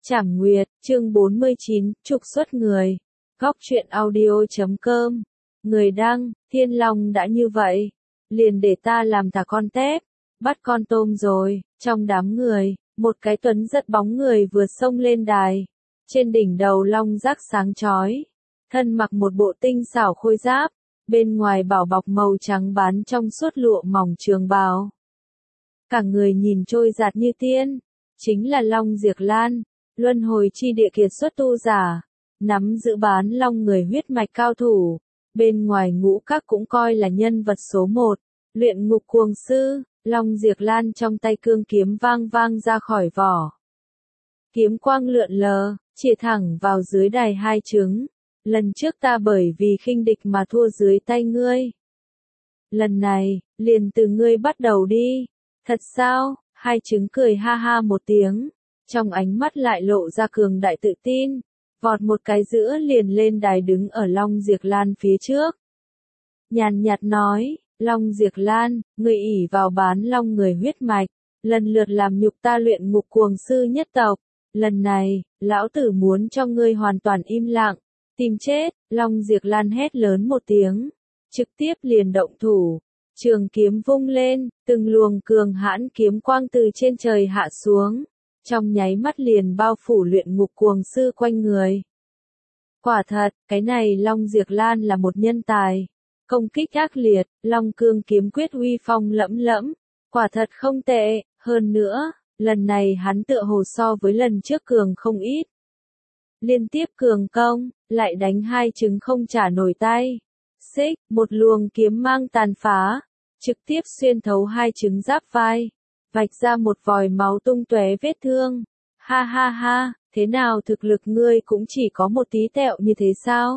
Trảm Nguyệt, chương 49, trục xuất người. Góc truyện audio.com. Người đăng, Thiên Long đã như vậy. Liền để ta làm thả con tép. Bắt con tôm rồi. Trong đám người, một cái tuấn rất bóng người vừa xông lên đài. Trên đỉnh đầu long rác sáng chói. Thân mặc một bộ tinh xảo khôi giáp. Bên ngoài bảo bọc màu trắng bán trong suốt lụa mỏng trường bào. Cả người nhìn trôi giạt như tiên. Chính là Long Diệc Lan. Luân hồi chi địa kiệt xuất tu giả, nắm giữ bán long người huyết mạch cao thủ, bên ngoài ngũ các cũng coi là nhân vật số 1, luyện ngục cuồng sư, Long Diệc Lan trong tay cương kiếm vang vang ra khỏi vỏ. Kiếm quang lượn lờ, chĩa thẳng vào dưới đài hai trứng, lần trước ta bởi vì khinh địch mà thua dưới tay ngươi. Lần này, liền từ ngươi bắt đầu đi, thật sao, hai trứng cười ha ha một tiếng. Trong ánh mắt lại lộ ra cường đại tự tin, vọt một cái giữa liền lên đài đứng ở Long Diệc Lan phía trước. Nhàn nhạt nói, Long Diệc Lan, người ỷ vào bán long người huyết mạch, lần lượt làm nhục ta luyện ngục cuồng sư nhất tộc. Lần này, lão tử muốn cho ngươi hoàn toàn im lặng, tìm chết. Long Diệc Lan hét lớn một tiếng, trực tiếp liền động thủ. Trường kiếm vung lên, từng luồng cường hãn kiếm quang từ trên trời hạ xuống. Trong nháy mắt liền bao phủ luyện ngục cuồng sư quanh người. Quả thật, cái này Long Diệc Lan là một nhân tài. Công kích ác liệt, Long Cương kiếm quyết uy phong lẫm lẫm. Quả thật không tệ, hơn nữa, lần này hắn tựa hồ so với lần trước cường không ít. Liên tiếp cường công, lại đánh hai trứng không trả nổi tay. Xích, một luồng kiếm mang tàn phá, trực tiếp xuyên thấu hai trứng giáp vai. Vạch ra một vòi máu tung tóe vết thương. Ha ha ha, thế nào thực lực ngươi cũng chỉ có một tí tẹo như thế sao?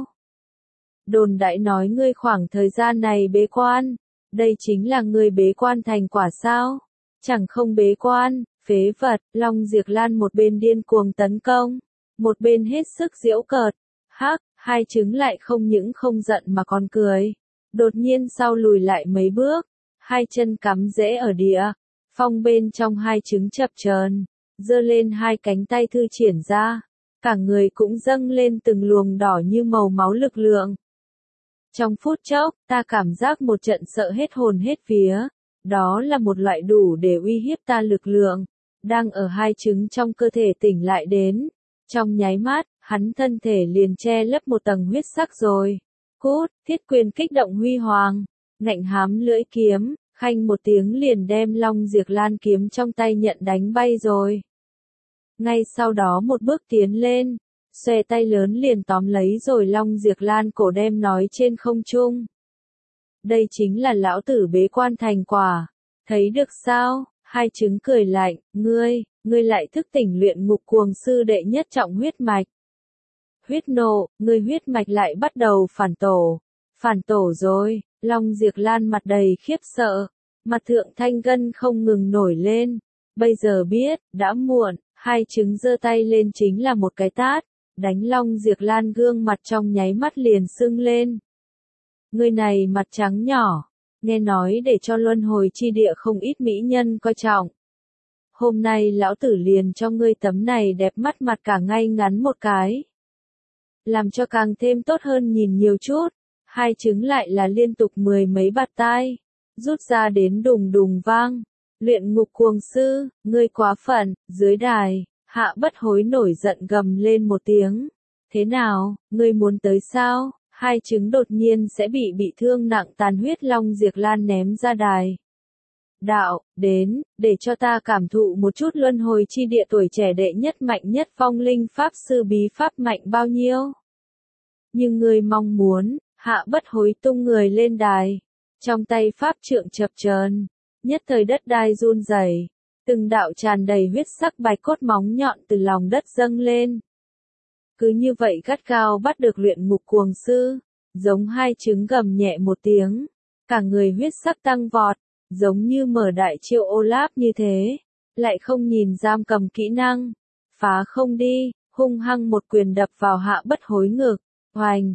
Đồn đại nói ngươi khoảng thời gian này bế quan. Đây chính là ngươi bế quan thành quả sao? Chẳng không bế quan, phế vật. Long Diệc Lan một bên điên cuồng tấn công, một bên hết sức giễu cợt. Hắc, hai trứng lại không những không giận mà còn cười. Đột nhiên sau lùi lại mấy bước, hai chân cắm rễ ở địa. Phong bên trong hai trứng chập chờn, giơ lên hai cánh tay thư triển ra, cả người cũng dâng lên từng luồng đỏ như màu máu lực lượng. Trong phút chốc, ta cảm giác một trận sợ hết hồn hết vía, đó là một loại đủ để uy hiếp ta lực lượng, đang ở hai trứng trong cơ thể tỉnh lại đến. Trong nháy mắt, hắn thân thể liền che lấp một tầng huyết sắc rồi. Cút, thiết quyền kích động huy hoàng, ngạnh hám lưỡi kiếm. Khanh một tiếng liền đem Long Diệc Lan kiếm trong tay nhận đánh bay rồi. Ngay sau đó một bước tiến lên, xòe tay lớn liền tóm lấy rồi Long Diệc Lan cổ đem nói trên không trung. Đây chính là lão tử bế quan thành quả. Thấy được sao? Hai trứng cười lạnh, ngươi lại thức tỉnh luyện ngục cuồng sư đệ nhất trọng huyết mạch. Huyết nộ, ngươi huyết mạch lại bắt đầu phản tổ. Phản tổ rồi. Long Diệc Lan mặt đầy khiếp sợ, mặt thượng thanh gân không ngừng nổi lên. Bây giờ biết, đã muộn, hai trứng giơ tay lên chính là một cái tát, đánh Long Diệc Lan gương mặt trong nháy mắt liền sưng lên. Người này mặt trắng nhỏ, nghe nói để cho luân hồi chi địa không ít mỹ nhân coi trọng. Hôm nay lão tử liền cho ngươi tấm này đẹp mắt mặt cả ngay ngắn một cái. Làm cho càng thêm tốt hơn nhìn nhiều chút. Hai trứng lại là liên tục mười mấy bạt tai, rút ra đến đùng đùng vang. Luyện ngục cuồng sư, ngươi quá phận. Dưới đài, Hạ Bất Hối nổi giận gầm lên một tiếng. Thế nào, ngươi muốn tới sao? Hai trứng đột nhiên sẽ bị thương nặng tàn huyết Long Diệc Lan ném ra đài. Đạo, đến, để cho ta cảm thụ một chút luân hồi chi địa tuổi trẻ đệ nhất mạnh nhất phong linh pháp sư bí pháp mạnh bao nhiêu. Nhưng ngươi mong muốn. Hạ Bất Hối tung người lên đài, trong tay pháp trượng chập chờn, nhất thời đất đai run rẩy, từng đạo tràn đầy huyết sắc bạch cốt móng nhọn từ lòng đất dâng lên. Cứ như vậy gắt gao bắt được luyện ngục cuồng sư, giống hai trứng gầm nhẹ một tiếng, cả người huyết sắc tăng vọt, giống như mở đại chiêu Olaf như thế, lại không nhìn giam cầm kỹ năng, phá không đi, hung hăng một quyền đập vào Hạ Bất Hối ngực. Hoành,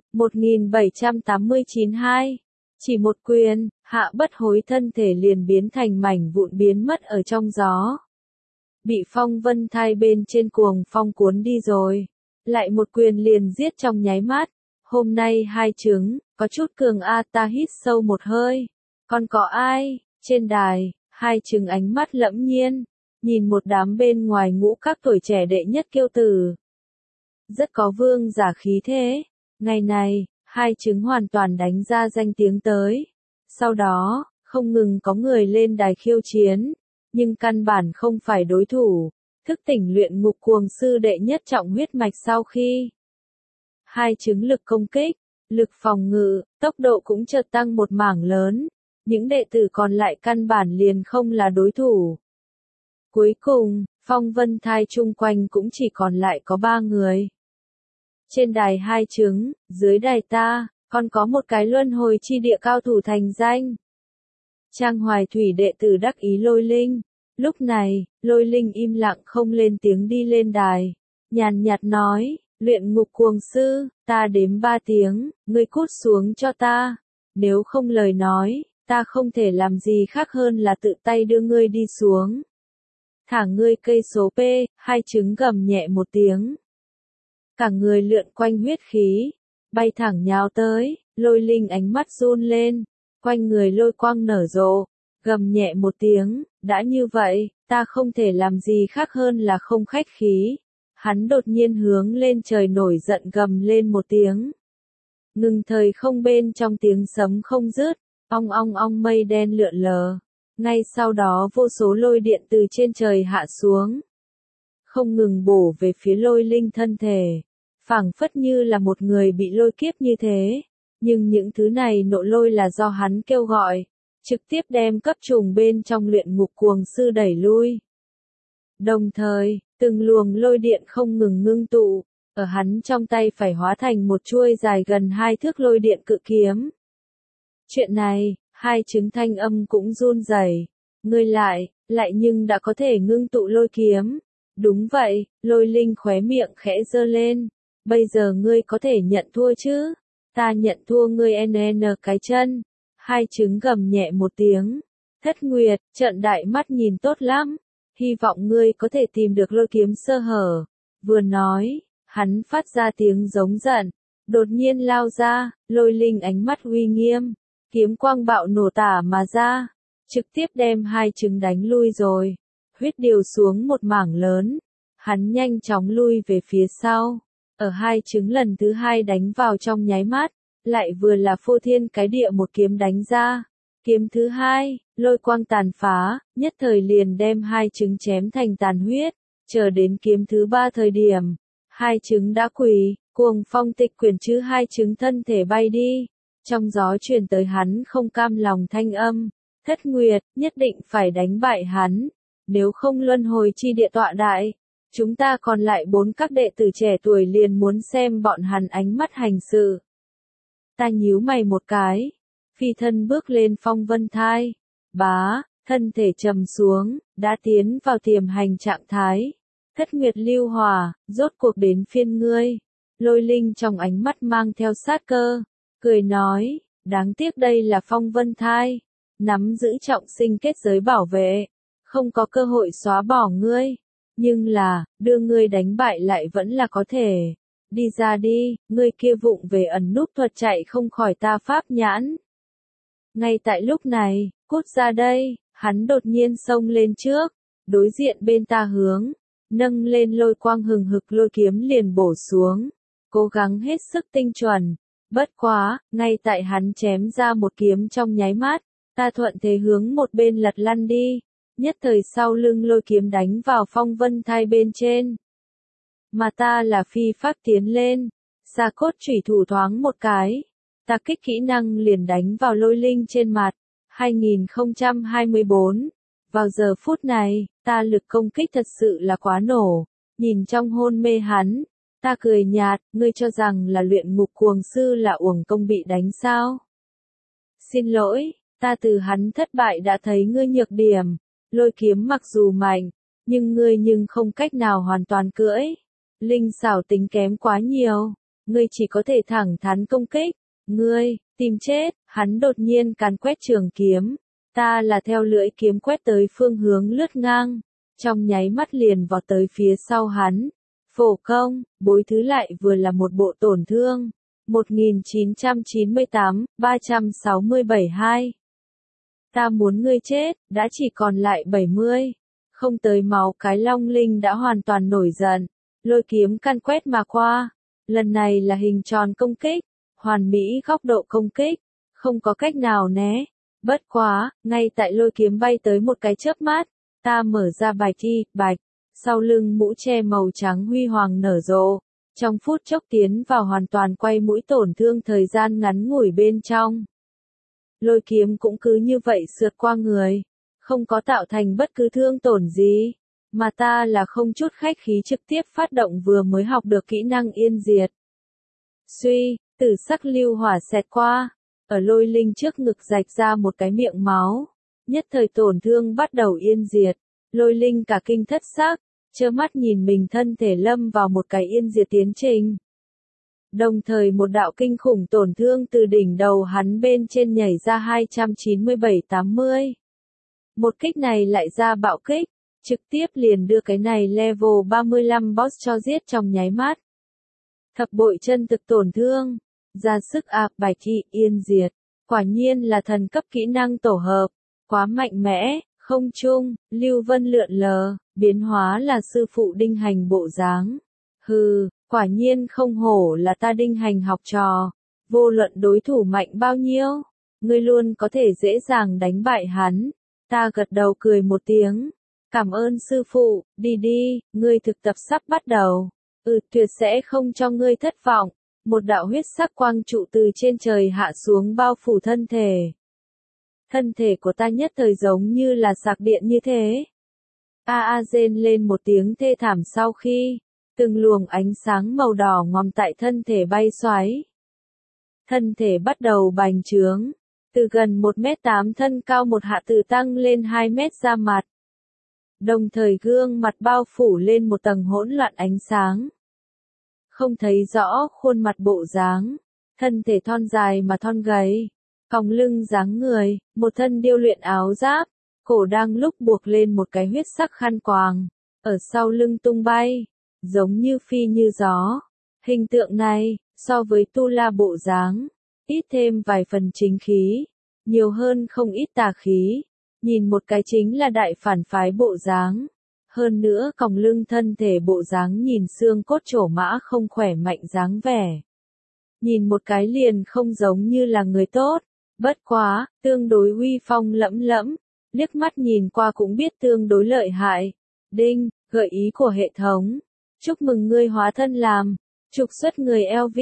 1789-2. Chỉ một quyền, Hạ Bất Hối thân thể liền biến thành mảnh vụn biến mất ở trong gió. bị Phong Vân Thai bên trên cuồng phong cuốn đi rồi. Lại một quyền liền giết trong nháy mắt. Hôm nay hai trứng, có chút cường a. Ta hít sâu một hơi. Còn có ai? Trên đài, hai trứng ánh mắt lẫm nhiên, nhìn một đám bên ngoài ngũ các tuổi trẻ đệ nhất kiêu tử. Rất có vương giả khí thế. Ngày này, hai trứng hoàn toàn đánh ra danh tiếng tới. Sau đó, không ngừng có người lên đài khiêu chiến, nhưng căn bản không phải đối thủ. Thức tỉnh luyện ngục cuồng sư đệ nhất trọng huyết mạch sau khi hai trứng lực công kích, lực phòng ngự, tốc độ cũng chợt tăng một mảng lớn. Những đệ tử còn lại căn bản liền không là đối thủ. Cuối cùng, Phong Vân Thai chung quanh cũng chỉ còn lại có 3 người. Trên đài hai trứng, dưới đài ta, còn có một cái luân hồi chi địa cao thủ thành danh. Trang Hoài Thủy đệ tử đắc ý Lôi Linh. Lúc này, Lôi Linh im lặng không lên tiếng đi lên đài. Nhàn nhạt nói, luyện ngục cuồng sư, ta đếm 3 tiếng, ngươi cút xuống cho ta. Nếu không lời nói, ta không thể làm gì khác hơn là tự tay đưa ngươi đi xuống. Thả ngươi cây số P, hai trứng gầm nhẹ một tiếng. Cả người lượn quanh huyết khí, bay thẳng nhào tới, Lôi Linh ánh mắt run lên, quanh người lôi quang nở rộ, gầm nhẹ một tiếng, đã như vậy, ta không thể làm gì khác hơn là không khách khí. Hắn đột nhiên hướng lên trời nổi giận gầm lên một tiếng. Ngừng thời không bên trong tiếng sấm không dứt, ong ong ong mây đen lượn lờ. Ngay sau đó vô số lôi điện từ trên trời hạ xuống. Không ngừng bổ về phía Lôi Linh thân thể. Phảng phất như là một người bị lôi kiếp như thế. Nhưng những thứ này nộ lôi là do hắn kêu gọi. Trực tiếp đem cấp trùng bên trong luyện ngục cuồng sư đẩy lui. Đồng thời, từng luồng lôi điện không ngừng ngưng tụ. Ở hắn trong tay phải hóa thành một chuôi dài gần 2 thước lôi điện cự kiếm. Chuyện này, hai trứng thanh âm cũng run rẩy. Ngươi lại nhưng đã có thể ngưng tụ lôi kiếm. Đúng vậy, Lôi Linh khóe miệng khẽ giơ lên. Bây giờ ngươi có thể nhận thua chứ? Ta nhận thua ngươi NN cái chân. Hai trứng gầm nhẹ một tiếng. Thất Nguyệt, trợn đại mắt nhìn tốt lắm. Hy vọng ngươi có thể tìm được lôi kiếm sơ hở. Vừa nói, hắn phát ra tiếng giống giận. Đột nhiên lao ra, Lôi Linh ánh mắt uy nghiêm. Kiếm quang bạo nổ tả mà ra. Trực tiếp đem hai trứng đánh lui rồi. Huyết điều xuống một mảng lớn. Hắn nhanh chóng lui về phía sau. Ở hai trứng lần thứ 2 đánh vào trong nháy mắt. Lại vừa là phô thiên cái địa một kiếm đánh ra. Kiếm thứ 2, lôi quang tàn phá, nhất thời liền đem hai trứng chém thành tàn huyết. Chờ đến kiếm thứ 3 thời điểm, hai trứng đã quỳ, cuồng phong tịch quyển chứ hai trứng thân thể bay đi. Trong gió truyền tới hắn không cam lòng thanh âm. Thất Nguyệt, nhất định phải đánh bại hắn. Nếu không luân hồi chi địa tọa đại. Chúng ta còn lại 4 các đệ tử trẻ tuổi liền muốn xem bọn hắn ánh mắt hành sự. Ta nhíu mày một cái. Phi thân bước lên Phong Vân Thai. Bá, thân thể trầm xuống, đã tiến vào tiềm hành trạng thái. Thất Nguyệt lưu hỏa, rốt cuộc đến phiên ngươi. Lôi Linh trong ánh mắt mang theo sát cơ. Cười nói, đáng tiếc đây là Phong Vân Thai. Nắm giữ trọng sinh kết giới bảo vệ. Không có cơ hội xóa bỏ ngươi. Nhưng là, đưa ngươi đánh bại lại vẫn là có thể. Đi ra đi, ngươi kia vụng về ẩn núp thuật chạy không khỏi ta pháp nhãn. Ngay tại lúc này, cút ra đây, hắn đột nhiên xông lên trước. Đối diện bên ta hướng. Nâng lên lôi quang hừng hực lôi kiếm liền bổ xuống. Cố gắng hết sức tinh chuẩn. Bất quá, ngay tại hắn chém ra một kiếm trong nháy mắt, ta thuận thế hướng một bên lật lăn đi, nhất thời sau lưng lôi kiếm đánh vào Phong Vân Thai bên trên. Mà ta là phi pháp tiến lên, xà cốt chủy thủ thoáng một cái, ta kích kỹ năng liền đánh vào Lôi Linh trên mặt. 2024, vào giờ phút này, ta lực công kích thật sự là quá nổ, nhìn trong hôn mê hắn. Ta cười nhạt, ngươi cho rằng là luyện ngục cuồng sư là uổng công bị đánh sao? Xin lỗi, ta từ hắn thất bại đã thấy ngươi nhược điểm. Lôi kiếm mặc dù mạnh, nhưng ngươi không cách nào hoàn toàn cưỡi. Linh xảo tính kém quá nhiều, ngươi chỉ có thể thẳng thắn công kích. Ngươi, tìm chết, hắn đột nhiên càn quét trường kiếm. Ta là theo lưỡi kiếm quét tới phương hướng lướt ngang. trong nháy mắt liền vọt tới phía sau hắn. Phổ công, bối thứ lại vừa là một bộ tổn thương. 1998, 367-2. Ta muốn ngươi chết, đã chỉ còn lại 70. Không tới máu cái long linh đã hoàn toàn nổi giận. Lôi kiếm căn quét mà qua. Lần này là hình tròn công kích. Hoàn mỹ góc độ công kích. Không có cách nào né. Bất quá, ngay tại lôi kiếm bay tới một cái chớp mắt. Ta mở ra bài thi, bạch. Sau lưng mũ che màu trắng huy hoàng nở rộ. Trong phút chốc tiến vào hoàn toàn quay mũi tổn thương thời gian ngắn ngủi bên trong. Lôi kiếm cũng cứ như vậy sượt qua người. Không có tạo thành bất cứ thương tổn gì. Mà ta là không chút khách khí trực tiếp phát động vừa mới học được kỹ năng yên diệt. Suy, tử sắc lưu hỏa xẹt qua. Ở lôi linh trước ngực rạch ra một cái miệng máu. Nhất thời tổn thương bắt đầu yên diệt. Lôi linh cả kinh thất sắc. Chớ mắt nhìn mình thân thể lâm vào một cái yên diệt tiến trình. Đồng thời một đạo kinh khủng tổn thương từ đỉnh đầu hắn bên trên nhảy ra 297-80. Một kích này lại ra bạo kích, trực tiếp liền đưa cái này level 35 boss cho giết trong nháy mắt. Thập bội chân thực tổn thương, ra sức bài thi yên diệt, quả nhiên là thần cấp kỹ năng tổ hợp, quá mạnh mẽ, không chung, lưu vân lượn lờ, biến hóa là sư phụ đinh hành bộ dáng. Hừ, quả nhiên không hổ là ta đinh hành học trò, vô luận đối thủ mạnh bao nhiêu, ngươi luôn có thể dễ dàng đánh bại hắn. Ta gật đầu cười một tiếng, cảm ơn sư phụ, đi đi, ngươi thực tập sắp bắt đầu. Tuyệt sẽ không cho ngươi thất vọng. Một đạo huyết sắc quang trụ từ trên trời hạ xuống bao phủ thân thể. Thân thể của ta nhất thời giống như là sạc điện như thế. Rên lên một tiếng thê thảm sau khi, từng luồng ánh sáng màu đỏ ngòm tại thân thể bay xoáy. Thân thể bắt đầu bành trướng, từ gần 1m8 thân cao một hạ từ tăng lên 2 mét ra mặt. Đồng thời gương mặt bao phủ lên một tầng hỗn loạn ánh sáng. Không thấy rõ khuôn mặt bộ dáng, thân thể thon dài mà thon gầy, còng lưng dáng người, một thân điêu luyện áo giáp, cổ đang lúc buộc lên một cái huyết sắc khăn quàng, ở sau lưng tung bay, giống như phi như gió. Hình tượng này, so với tu la bộ dáng, ít thêm vài phần chính khí, nhiều hơn không ít tà khí, nhìn một cái chính là đại phản phái bộ dáng. Hơn nữa còng lưng thân thể bộ dáng nhìn xương cốt trổ mã không khỏe mạnh dáng vẻ. Nhìn một cái liền không giống như là người tốt, bất quá, tương đối uy phong lẫm lẫm, liếc mắt nhìn qua cũng biết tương đối lợi hại. Đinh, gợi ý của hệ thống. Chúc mừng ngươi hóa thân làm, trục xuất người LV.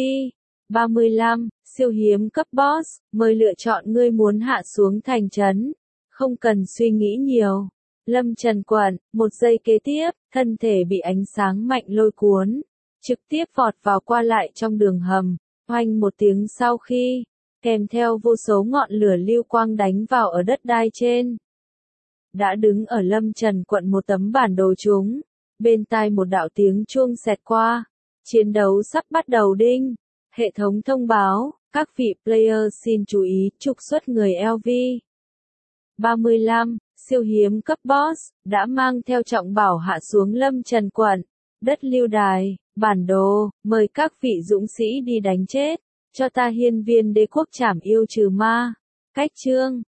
35, siêu hiếm cấp boss, mời lựa chọn ngươi muốn hạ xuống thành trấn. Không cần suy nghĩ nhiều. Lâm Trần quận, một giây kế tiếp, thân thể bị ánh sáng mạnh lôi cuốn, trực tiếp vọt vào qua lại trong đường hầm, oanh một tiếng sau khi, kèm theo vô số ngọn lửa lưu quang đánh vào ở đất đai trên. Đã đứng ở Lâm Trần quận một tấm bản đồ chúng, bên tai một đạo tiếng chuông xẹt qua, chiến đấu sắp bắt đầu đinh, hệ thống thông báo, các vị player xin chú ý, trục xuất người LV. 35, siêu hiếm cấp boss, đã mang theo trọng bảo hạ xuống Lâm Trần quận, đất lưu đài, bản đồ, mời các vị dũng sĩ đi đánh chết, cho ta hiên viên đế quốc trảm yêu trừ ma. Cách chương,